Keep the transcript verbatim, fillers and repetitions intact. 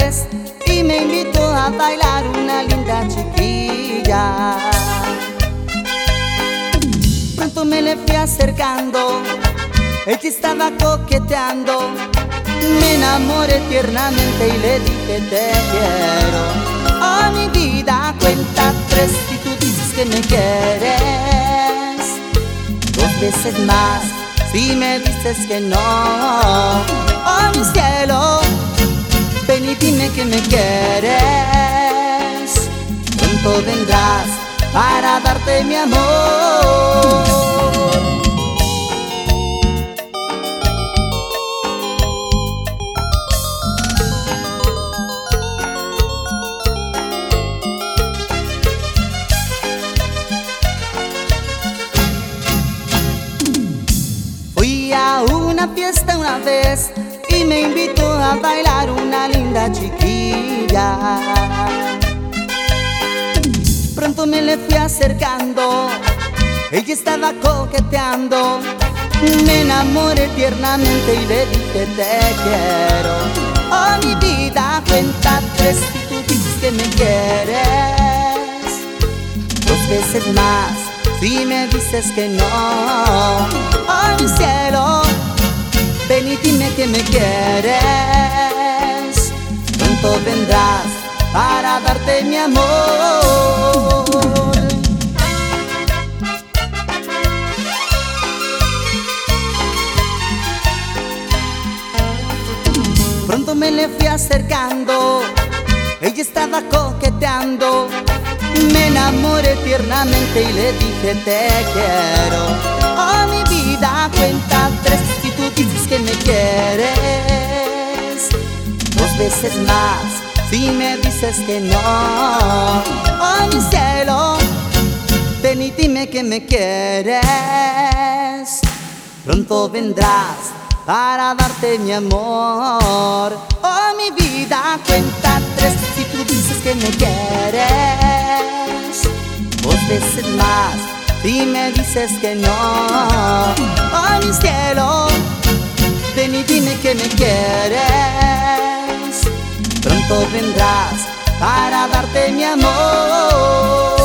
vez y me invitó a bailar una linda chiquilla. Pronto me le fui acercando, ella estaba coqueteando. Me enamoré tiernamente y le dije te quiero. Oh mi vida, cuenta tres si tú dices que me quieres. Dos veces más si me dices que no. Oh mi cielo, ven y dime que me quieres. Pronto vendrás para darte mi amor. Fui a una fiesta una vez y me invitó a bailar una linda chiquilla. Pronto me le fui acercando, ella estaba coqueteando. Me enamoré tiernamente y le dije te quiero. Oh mi vida, cuenta tres si tú dices que me quieres. Dos veces más si me dices que no. Oh mi cielo, ven y dime que me quieres. Pronto vendrás para darte mi amor. Pronto me le fui acercando, ella estaba coqueteando. Me enamoré tiernamente y le dije te quiero. Oh mi vida, cuenta tres si tú dices que me quieres. Dos veces más si me dices que no. Oh mi cielo, ven y dime que me quieres. Pronto vendrás para darte mi amor. Oh mi vida, cuenta tres si tú dices que me quieres. Dos veces más si me dices que no. Oh mi cielo, ven y dime que me quieres. Pronto vendrás para darte mi amor.